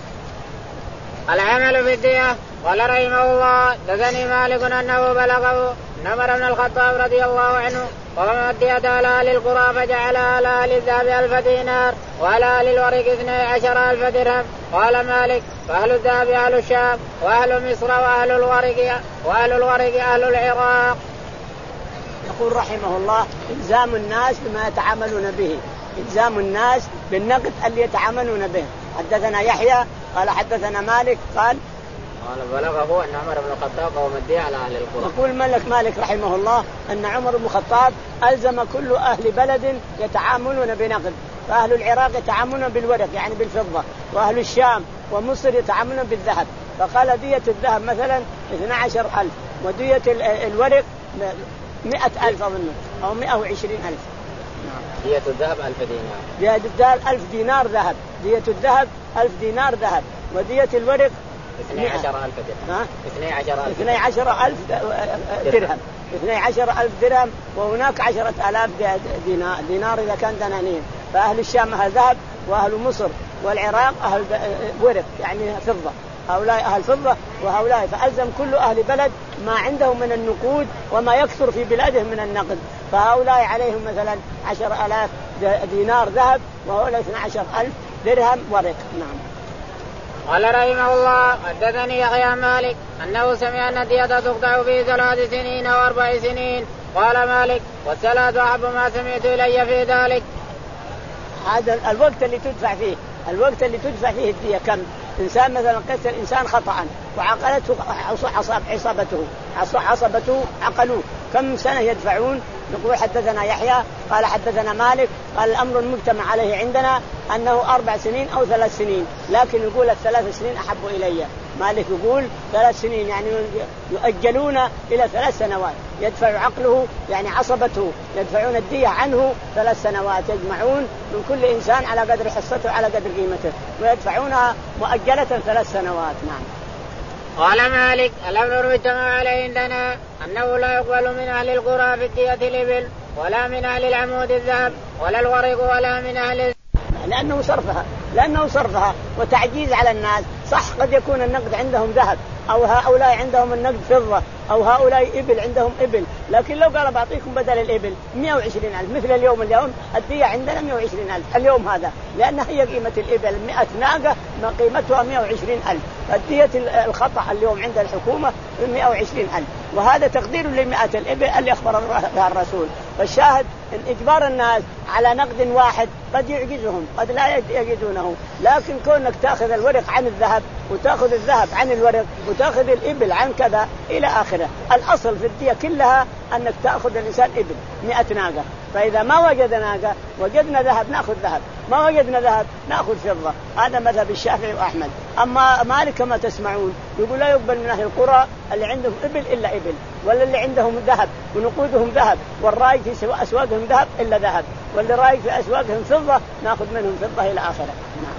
العمل في الدية. قال رحمه الله دثني مالك أنه بلغه أن عمر بن الخطاب رضي الله عنه وقام الدية على أهل القرى فجعل على أهل الذهب ألف دينار وعلى أهل الورق اثني عشر ألف درهم. قال مالك فأهل الذهب أهل الشام وأهل مصر وأهل الورق وأهل الورق أهل العراق. يقول رحمه الله إلزام الناس بما يتعاملون به إلزام الناس بالنقد اللي يتعاملون به. حدثنا يحيى قال حدثنا مالك قال قال بلغه أن عمر بن الخطاب قام الدية على أهل القرى. يقول ملك مالك رحمه الله أن عمر بن الخطاب ألزم كل أهل بلد يتعاملون بنقد. فأهل العراق يتعاملون بالورق يعني بالفضة وأهل الشام ومصر يتعاملون بالذهب. فقال دية الذهب مثلا اثني عشر ألف ودية الورق مئة ألف أظن أو مئة وعشرين ألف. دية الذهب ألف دينار. دية الذهب ألف دينار ذهب. دية الذهب ألف دينار ذهب ودية الورق اثني عشر ألف درهم. اثني عشر ألف. اثني عشر ألف درهم. اثني عشر ألف درهم وهناك عشرة آلاف دينار دينار إذا كان دنانير. فأهل الشام أهل ذهب وأهل مصر والعراق أهل ورق يعني فضة. هؤلاء أهل فضة وهؤلاء، فألزم كل أهل بلد ما عندهم من النقود وما يكثر في بلادهم من النقد. فهؤلاء عليهم مثلا عشر ألاف دينار ذهب، وهؤلاء اثنى عشر ألف درهم ورق. نعم. قال رحمه الله حدثني يحيى مالك أنه سمع أن الدية تقطع في ثلاث سنين أو أربع سنين. قال مالك والثلاث أحب ما سمعت إلي في ذلك. هذا الوقت اللي تدفع فيه، الوقت اللي تدفع فيه الدية كم؟ إنسان مثلا قتل إنسان خطأ وعقلته عصبته عصبته عقلوه، كم سنة يدفعون؟ نقول حدثنا يحيى قال حدثنا مالك قال الأمر المجتمع عليه عندنا أنه أربع سنين أو ثلاث سنين، لكن يقول الثلاث سنين أحب إلي. مالك يقول ثلاث سنين يعني يؤجلون إلى ثلاث سنوات، يدفع عقله يعني عصبته يدفعون الدية عنه ثلاث سنوات، يجمعون من كل إنسان على قدر حصته على قدر قيمته ويدفعونها مؤجلة ثلاث سنوات. نعم. قال مالك الأمر المجتمع عليه عندنا أنه لا يقبل من أهل القرى في الدية الإبل ولا من أهل العمود الذهب ولا الورق ولا من أهل، لأنه صرفها لأنه صرفها وتعجيز على الناس. صح قد يكون النقد عندهم ذهب أو هؤلاء عندهم النقد فضة أو هؤلاء إبل عندهم إبل، لكن لو قال بعطيكم بدل الإبل مئة وعشرين ألف مثل اليوم اليوم الدية عندنا مئة وعشرين ألف اليوم هذا، لأن هي قيمة الإبل مئة ناقة ما قيمتها مئة وعشرين ألف، الدية الخطأ اليوم عند الحكومة مئة وعشرين ألف، وهذا تقدير لمئة الإبل اللي أخبر بها الرسول. فالشاهد إن إجبار الناس على نقد واحد قد يعجزهم قد لا يجدونه، لكن كونك تأخذ الورق عن الذهب وتأخذ الذهب عن الورق وتأخذ الإبل عن كذا إلى آخره، الأصل في الدية كلها أنك تأخذ الإنسان إبل مئة ناقة، فإذا ما وجد ناقة وجدنا ذهب نأخذ ذهب، ما وجدنا ذهب نأخذ فضة. هذا مذهب الشافعي وأحمد. أما مالك كما تسمعون يقول لا يقبل من أهل القرى اللي عندهم إبل إلا إبل، ولا اللي عندهم ذهب ونقودهم ذهب والرايج في أسواقهم ذهب إلا ذهب، واللي رايج في أسواقهم فضة نأخذ منهم فضة إلى آخره. نعم.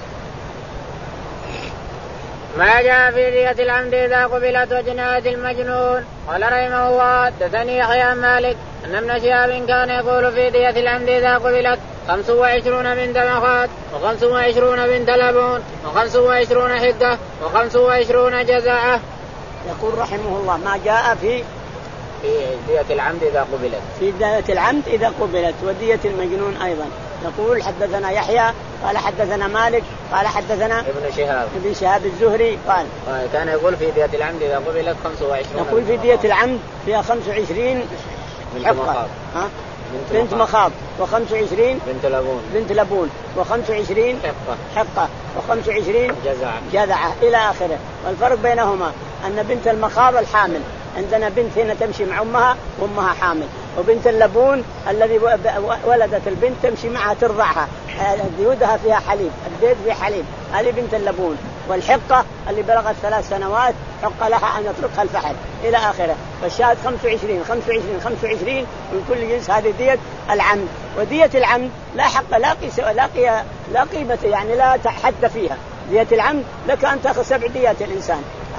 ما جاء في دية العمد إذا قبلت وجناية المجنون. قال رحمه الله حدثني يحيى مالك أن ابن شهاب كان يقول في دية العمد إذا قبلت خمس وعشرون بنت مخاض وخمس وعشرون بنت لبون وخمس وعشرون حقة وخمس وعشرون جزاء. يقول رحمه الله ما جاء في في دية العمد إذا قبلت في دية العمد إذا قبلت ودية المجنون أيضا. يقول حدثنا يحيى قال حدثنا مالك قال حدثنا ابن شهاب ابن شهاب الزهري قال كان يقول في دية العمد إذا قبلت خمس وعشرون. يقول في دية العمد فيها خمس وعشرين حقة ها بنت, بنت مخاض وخمس وعشرين بنت لبون بنت لبون وخمس وعشرين حقة حقة وخمس وعشرين جزعة جزعة إلى آخره. والفرق بينهما أن بنت المخاض الحامل، عندنا بنت هنا تمشي مع أمها وأمها حامل، وبنت اللبون الذي ولدت البنت تمشي معها ترضعها ديودها فيها حليب الديد فيها حليب، هذه بنت اللبون. والحقة اللي بلغت ثلاث سنوات حق لها أن يطلقها الفحل إلى آخره. فالشاهد خمس وعشرين خمس وعشرين خمس وعشرين من كل جنس. هذه دية العمد. ودية العمد لا حق لا قيس لا قي لا قيمة يعني لا حد فيها. دية العمد لك أن تأخذ سبع ديات الإنسان.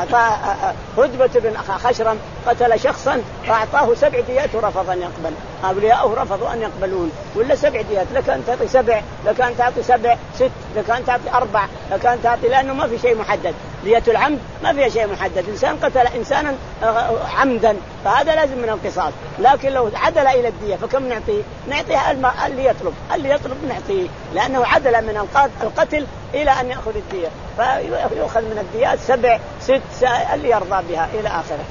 هدبة بن خشرم قتل شخصا فأعطاه سبع ديات ورفض أن يقبل، أولياءه رفضوا أن يقبلون، ولا سبع ديات لك أن تعطي سبع، لك أن تعطي سبع ست، لك أن تعطي أربع، لك أن تعطي، لأنه ما في شيء محدد. دية العمد ما فيها شيء محدد، إنسان قتل إنسانا عمدا فهذا لازم من القصاص، لكن لو عدل إلى الدية فكم نعطيه؟ نعطيه اللي يطلب اللي يطلب نعطيه، لأنه عدل من القتل إلى أن يأخذ الدية، فيأخذ من الديات سبع ست اللي يرضى بها إلى آخره.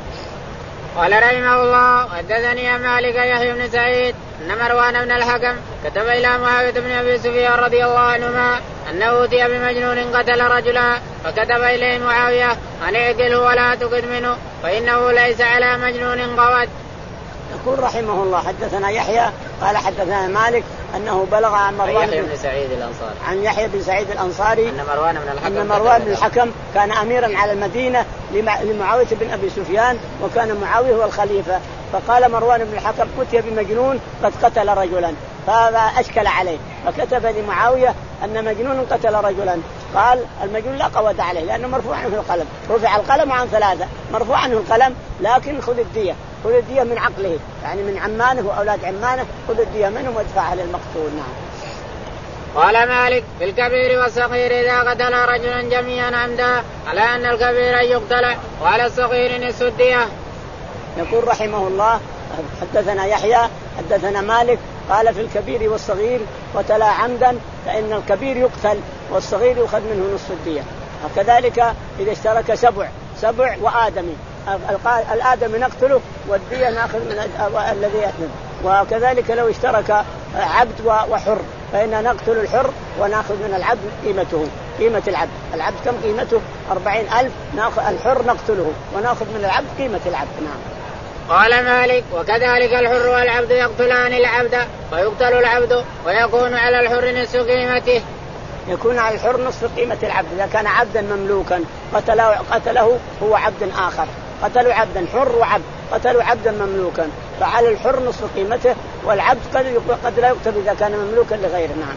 قال رحمه الله حدثني مالك يحيى بن سعيد أن مروان بن الحكم كتب إلى معاوية بن أبي سفيان رضي الله عنهما أنه أوتي بمجنون قتل رجلا، فكتب إليه معاوية أن اعقله ولا تقد منه فإنه ليس على مجنون قوت. يقول رحمه الله حدثنا يحيى قال حدثنا مالك أنه بلغ عن مروان بن سعيد الأنصاري عن يحيى بن سعيد الأنصاري أن مروان بن الحكم أن مروان بن الحكم كان أميرا على المدينة لمعاوية بن أبي سفيان، وكان معاوية هو الخليفة. فقال مروان بن الحكم أتي بمجنون قد قتل رجلا، فهذا أشكل عليه، فكتب لمعاوية أن مجنون قتل رجلا. قال المجنون لا قوة عليه لأنه مرفوع عنه القلم، رفع القلم عن ثلاثة، مرفوع عنه القلم، لكن خذ الدية خذ الدية من عقله يعني من عمانه وأولاد عمانه، خذ الدية منهم وادفعها للمقتول. نعم. قال مالك في الكبير والصغير إذا قتل رجلا جميعا عمدا على أن الكبير يقتل وعلى الصغير نصف الدية. يقول رحمه الله حدثنا يحيى حدثنا مالك قال في الكبير والصغير قتل عمدا فإن الكبير يقتل والصغير يؤخذ منه نصف الدية. وكذلك إذا اشترك سبع سبع وآدمي الآدمي نقتله والدية نأخذ من الذي يأثم. وكذلك لو اشترك عبد وحر فإن نقتل الحر ونأخذ من العبد قيمته قيمة العبد. العبد كم قيمته؟ أربعين ألف. نأخذ الحر نقتله ونأخذ من العبد قيمة العبد. نعم. قال مالك وكذلك الحر والعبد يقتلان العبد ويقتل العبد ويكون على الحر نصف قيمته. يكون على الحر نصف قيمة العبد إذا كان عبدا مملوكا قتله, قتله هو عبد آخر. قتلوا عبدا حر وعبد قتلوا عبدا مملوكا فعلى الحر نصف قيمته والعبد قد لا يقتل إذا كان مملوكا لغيره. نعم.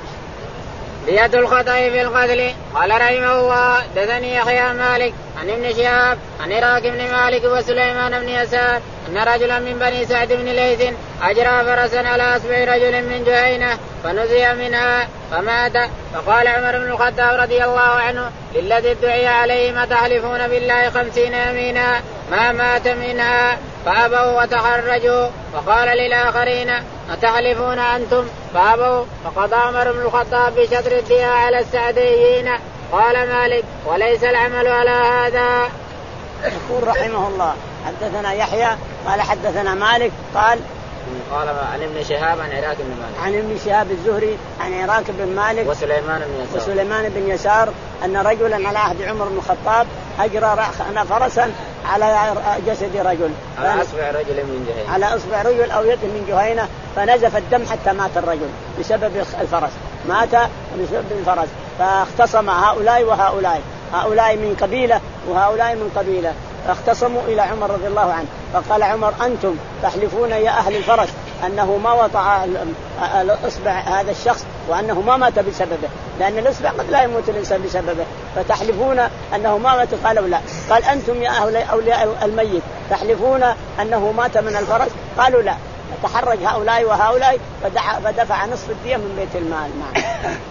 دية الخطأ في القتل. قال رحمه الله دثني يحيى مالك عن ابن شهاب عن عراك بن مالك وسليمان بن يسار أن رجلا من بني سعد بن ليث أجرى فرسا على أصبع رجل من جهينة فنزي منها فمات. فقال عمر بن الخطاب رضي الله عنه للذي ادعي عليه ما تحلفون بالله خمسين يمينا ما مات منها فأبوا وتخرجوا. فقال للآخرين أتحلفون أنتم فأبوا. فقضى عمر بن الخطاب بشطر الدية على السعديين. قال مالك وليس العمل على هذا. يقول رحمه الله حدثنا يحيى قال حدثنا مالك قال قال عن ابن شهاب عن عراك بن مالك عن ابن شهاب الزهري عن عراك بن مالك وسليمان بن يسار وسليمان بن يسار أن رجلا على عهد عمر بن الخطاب أجرى فرسا على جسد رجل على أصبع رجل من جهينة على أصبع رجل أو يد من جهينة فنزف الدم حتى مات الرجل بسبب الفرس مات بسبب الفرس. فاختصم هؤلاء وهؤلاء هؤلاء من قبيلة وهؤلاء من قبيلة فاختصموا إلى عمر رضي الله عنه. فقال عمر أنتم تحلفون يا أهل الفرس أنه ما وطأ الأصبع هذا الشخص وأنه ما مات بسببه لأن الأصبع قد لا يموت الإنسان بسببه فتحلفون أنه ما مات. قالوا لا. قال أنتم يا أهل أولياء الميت تحلفون أنه مات من الفرس. قالوا لا. تحرج هؤلاء وهؤلاء فدفع نصف الدية من بيت المال. نعم.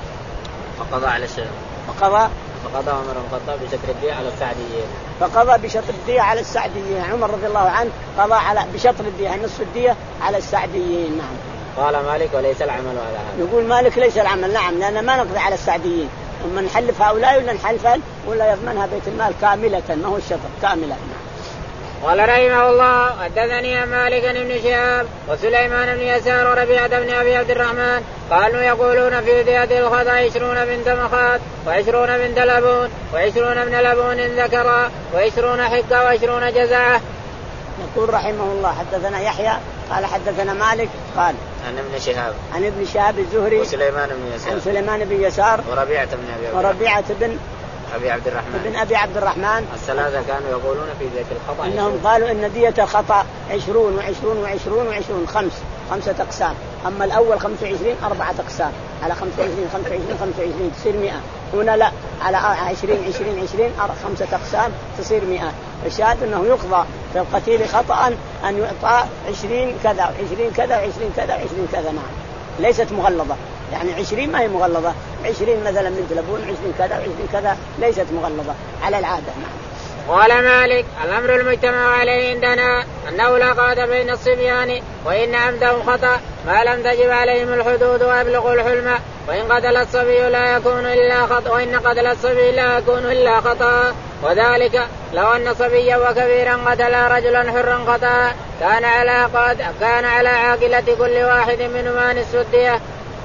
فقضى على الشيء فقضى فقضى عمر بن الخطاب بشطر الدية على السعديين. فقضى بشطر الدية على السعديين. عمر رضي الله عنه قضى على بشطر الدية نصف الدية على السعديين. نعم. قال مالك وليس العمل على هذا. يقول مالك ليس العمل. نعم لأن ما نقضي على السعديين أما نحلف هؤلاء ولا نحلفها ولا يضمنها بيت المال كاملة ما هو الشطر كاملة. نعم. قال رحمه الله حدثني مالك بن شهاب وسليمان بن يسار وربيعة بن أبي عبد الرحمن قالوا يقولون في دية الخطأ عشرون بنت مخاض وعشرون بنت لبون وعشرون بن لبون ذكرا وعشرون حكة وعشرون جزعة. يقول رحمه الله حدثنا يحيى قال حدثنا مالك قال عن ابن شهاب عن ابن شهاب الزهري وسليمان بن يسار عن سليمان بن يسار وربيعة بن أبي عبد وربيعة بن أبي عبد الرحمن ابن أبي عبد الرحمن الثلاثة كانوا يقولون في دية الخطأ إنهم قالوا إن دية الخطأ عشرون وعشرون وعشرون وعشرون خمس خمسة أقسام. أما الأول خمسة وعشرين أربعة أقسام على خمسة وعشرين خمسة وعشرين خمسة وعشرين تصير مئة. هنا لا على عشرين عشرين عشرين خمسة أقسام تصير مئة. الشاهد أنه يقضى في القتيل خطأ أن يعطى عشرين كذا وعشرين كذا وعشرين كذا وعشرين كذا. نعم. ليست مغلظة يعني عشرين ما هي مغلظة. عشرين مثلا من تلبون عشرين كذا وعشرين كذا ليست مغلظة على العادة. نعم. قال مالك الأمر المجتمع عليه عندنا أنه لا قاد بين الصبيان وإن عمدهم خطأ ما لم تجب عليهم الحدود ويبلغوا الحلم وإن قتل الصبي لا يكون إلا خطأ وإن قتل الصبي لا يكون إلا خطأ. وذلك لو أن صبيا وكبيرا قتل رجلا حرا خطأ كان على قاد كان على عاقلة كل واحد منهما نصف الدية.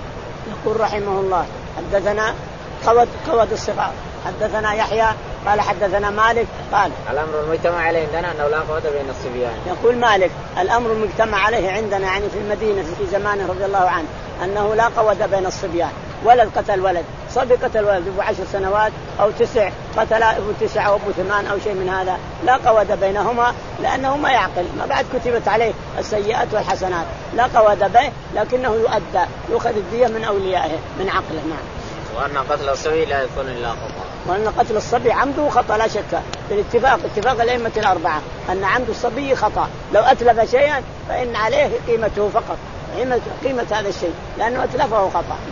يقول رحمه الله حدثنا قود قود الصغار حدثنا يحيى قال حدثنا مالك قال الأمر المجتمع عليه عندنا أنه لا قود بين الصبيان. يقول مالك الأمر المجتمع عليه عندنا يعني في المدينة في زمانه رضي الله عنه أنه لا قود بين الصبيان. ولد قتل ولد صبي قتل ولد أبو عشر سنوات أو تسع قتل أبو تسع أو أبو ثمان أو شيء من هذا لا قود بينهما لأنه ما يعقل ما بعد كتبت عليه السيئات والحسنات لا قود به لكنه يؤدى يأخذ الدية من أوليائه من عقله. نعم. وأن قتل الصبي لا يكون إلا خطأ وأن قتل الصبي عمده خطأ لا شك بالاتفاق اتفاق الأئمة الأربعة أن عمد الصبي خطأ لو أتلف شيئا فإن عليه قيمته فقط قيمة هذا الشيء لأنه أتلفه خطأ.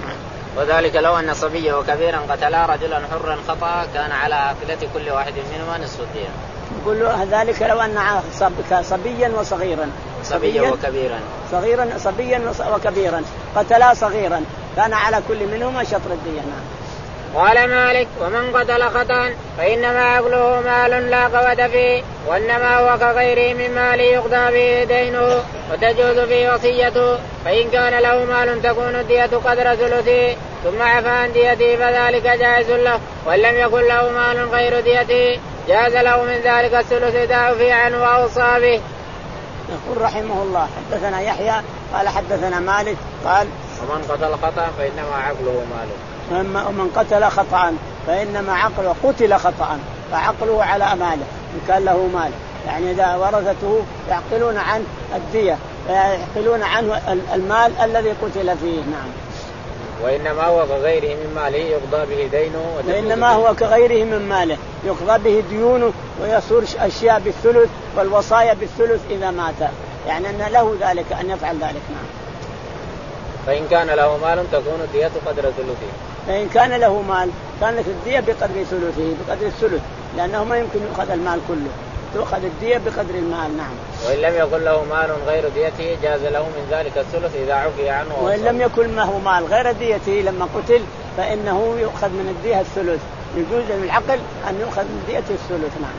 وذلك لو أن صبيا وكبيرا قتلا رجلا حرا خطأ كان على عاقلة كل واحد منهما نصف الدية. يقول ذلك لو أن صبيا وصغيرا صبيا وكبيرا صغيرا صبيا وكبيرا قتلا صغيرا كان على كل منهما شطر الدية. قال مالك ومن قتل خطأ فإنما عقله مال لا قوة فيه وإنما هو كغيره من مال يقضى به دينه وتجوز فيه وصيته فإن كان له مال تكون الدية قدر ثلثه ثم عفى عن ديته فذلك جائز له وإن لم يكن له مال غير ديته جاز له من ذلك الثلث إذا عفي عنه وأوصى به. يقول رحمه الله حدثنا يحيى قال حدثنا مالك قال ومن قتل خطأ فإنما عقله ماله ومن قتل خطأ فإنما عقله قتل خطأ فعقله على ماله إن كان له مال يعني إذا ورثته يعقلون عن الدية يعقلون عنه المال الذي قتل فيه. نعم. وإنما هو كغيره من ماله يقضى به دينه وإنما هو كغيره من ماله يقضى به ديونه ويصير أشياء بالثلث والوصايا بالثلث إذا مات يعني أن له ذلك أن يفعل ذلك. نعم. فإن كان له مال تكون الدية قدر ثلثه فإن كان له مال كانت الدية بقدر ثلثه بقدر الثلث لأنه ما يمكن يأخذ المال كله تأخذ الدية بقدر المال. نعم. وإن لم يكن له مال غير ديته جاز له من ذلك الثلث إذا عفي عنه وإن لم يكن معه مال غير ديته لما قتل فإنه يؤخذ من الدية الثلث يجوز للعقل أن يؤخذ من دية الثلث. نعم.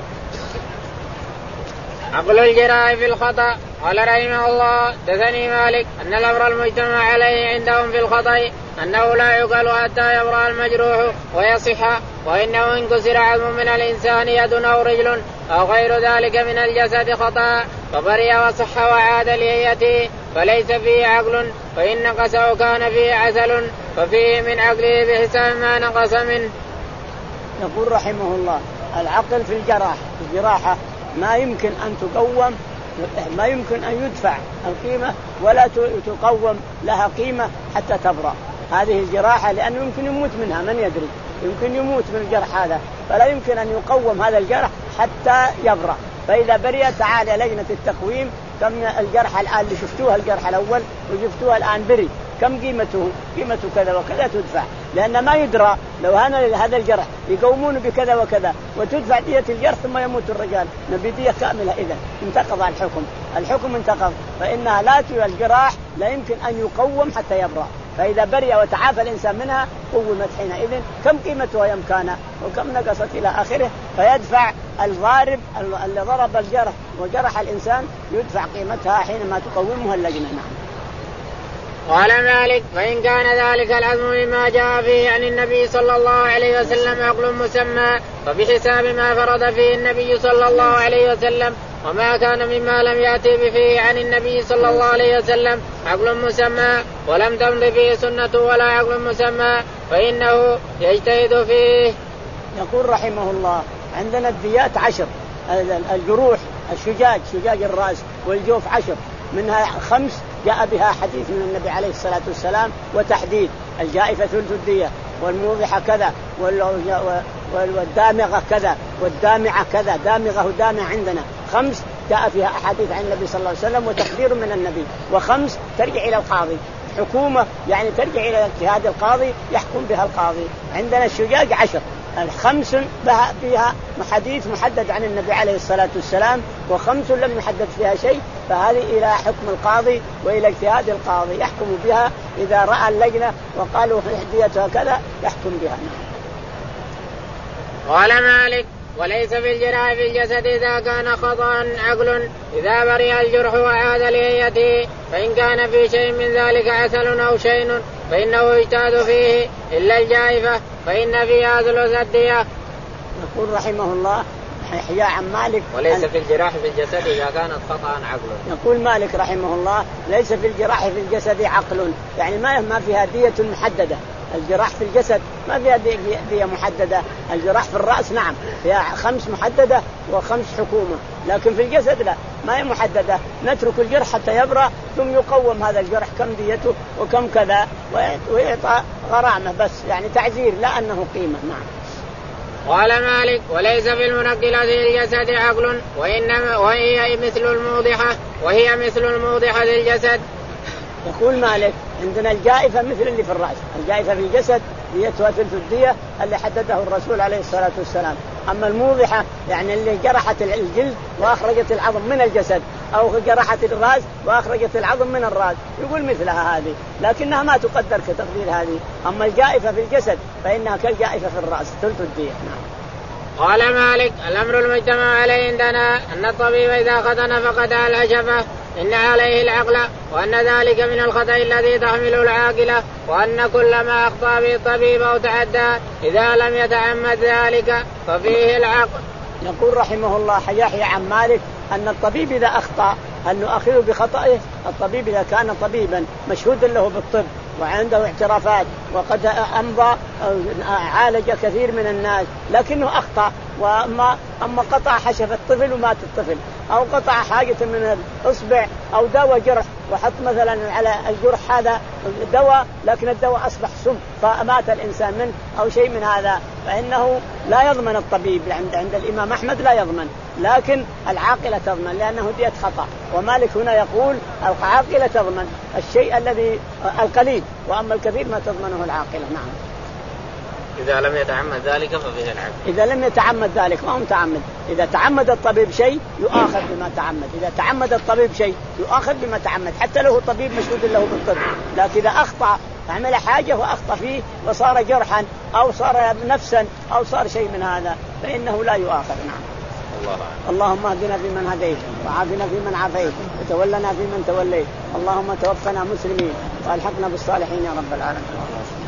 عقل الجراح في الخطأ. قال رحمه الله دثني مالك أن الأمر المجتمع عليه عندهم في الخطأ أنه لا يقال حتى يبرأ المجروح ويصح وإنه إن كسر عظم من الإنسان يد أو رجل أو غير ذلك من الجسد خطأ فبرئ وصح وعاد لهيته فليس فيه عقل فإن نقصه كان فيه عسل ففيه من عقله بحساب ما نقص منه. يقول رحمه الله العقل في الجراح الجراحة ما يمكن أن تقوم ما يمكن أن يدفع القيمة ولا تقوم لها قيمة حتى تبرأ هذه الجراحة لأنه يمكن يموت منها من يدري يمكن يموت من الجرح هذا فلا يمكن أن يقوم هذا الجرح حتى يبرأ فإذا برئ تعالى لجنة التقويم كم الجرح الآن اللي شفتوها الجرح الأول وشفتوها الآن برئ كم قيمته قيمته كذا وكذا تدفع لأن ما يدرى لو هذا الجرح يقومون بكذا وكذا وتدفع دية الجرح ثم يموت الرجال نبي دية كاملة إذا انتقض الحكم الحكم انتقض فإنها لا تي الجراح لا يمكن أن يقوم حتى يبرأ فإذا برئ وتعافى الإنسان منها قومت حينئذ كم قيمتها يوم كان وكم نقصت إلى آخره فيدفع الضارب اللي ضرب الجرح وجرح الإنسان يدفع قيمتها حينما تقومها اللجنة. نعم. قال مالك فإن كان ذلك العزم مما جاء فيه عن النبي صلى الله عليه وسلم عقل مسمى فبحساب ما فرض فيه النبي صلى الله عليه وسلم وما كان مما لم يأتي به عن النبي صلى الله عليه وسلم عقل مسمى ولم تمض فيه سنة ولا عقل مسمى فإنه يجتهد فيه. يقول رحمه الله عندنا الديات عشر الجروح الشجاج شجاج الرأس والجوف عشر منها خمس جاء بها حديث من النبي عليه الصلاة والسلام وتحديد الجائفة ثلث الدية والموضحة كذا والدامغة كذا والدامعة كذا دامغة ودامع عندنا خمس جاء فيها أحاديث عن النبي صلى الله عليه وسلم وتقدير من النبي وخمس ترجع إلى القاضي حكومة يعني ترجع إلى اجتهاد القاضي يحكم بها القاضي. عندنا الشجاج عشر الخمس فيها حديث محدد عن النبي عليه الصلاة والسلام وخمس لم يحدد فيها شيء فهذه إلى حكم القاضي وإلى اجتهاد القاضي يحكم بها إذا رأى اللجنة وقالوا ديتها كذا يحكم بها. قال مالك وليس في الجراح في الجسد إذا كان خطأ عقل إذا برئ الجرح وعاد لهيته فإن كان في شيء من ذلك عسل أو شيء فإنه يجتهد فيه إلا الجائفة فإن فيها ثلث الدية. يقول رحمه الله يحيى عن مالك وليس في الجراح في الجسد إذا كانت خطأ عقل. يقول مالك رحمه الله ليس في الجراح في الجسد عقل يعني ما ما فيها دية محددة. الجراح في الجسد ما فيها دية محددة الجراح في الرأس نعم فيها خمس محددة وخمس حكومة لكن في الجسد لا ما هي محددة نترك الجرح حتى يبرأ ثم يقوم هذا الجرح كم ديته وكم كذا ويعطى غرامة بس يعني تعزير لا أنه قيمة. نعم. قال مالك وليس في المنقلة للجسد عقل وإنما وهي مثل الموضحة وهي مثل الموضحة للجسد يقول مالك عندنا الجائفة مثل اللي في الرأس، الجائفة في الجسد ديتها ثلث الدية اللي حدده الرسول عليه الصلاة والسلام. أما الموضحة يعني اللي جرحت الجلد وأخرجت العظم من الجسد، أو جرحت الرأس وأخرجت العظم من الرأس، يقول مثلها هذه، لكنها ما تقدر كتقدير هذه. أما الجائفة في الجسد فإنها كالجائفة في الرأس ثلث الدية. نعم. قال مالك الأمر المجتمع عليه عندنا أن الطبيب إذا ختن فقدها الهشفة إن عليه العقل، وأن ذلك من الخطأ الذي تحمله العاقلة، وأن كل ما أخطأ به الطبيب أو تعدى إذا لم يتعمد ذلك ففيه العقل. يقول رحمه الله يحيى عن مالك أن الطبيب إذا أخطأ هل نؤخذه بخطئه؟ الطبيب إذا كان طبيبا مشهود له بالطب وعنده اعترافات وقد أمضى عالج كثير من الناس لكنه أخطأ، وأما أما قطع حشف الطفل ومات الطفل، أو قطع حاجة من الإصبع أو دواء جرح وحط مثلا على الجرح هذا دواء لكن الدواء أصبح سم فمات الإنسان منه أو شيء من هذا، فإنه لا يضمن الطبيب عند عند الإمام أحمد لا يضمن، لكن العاقلة تضمن لأنه ديت خطأ. ومالك هنا يقول العاقلة تضمن الشيء الذي القليل، وأما الكثير ما تضمنه العاقلة. نعم. إذا لم يتعمد ذلك ففيه العقل. إذا لم يتعمد ذلك ما هو متعمد. إذا تعمد الطبيب شيء يؤاخذ بما تعمد، إذا تعمد الطبيب شيء يؤاخذ بما تعمد حتى له طبيب مشهود له بالطب، لكن إذا أخطأ عمل حاجة وأخطأ فيه وصار جرحا أو صار نفسا أو صار شيء من هذا فإنه لا يؤاخذ. نعم. الله. اللهم اهدنا فيمن هديت وعافنا فيمن عافيت وتولنا فيمن توليت، اللهم توفنا مسلمين والحقنا بالصالحين يا رب العالمين.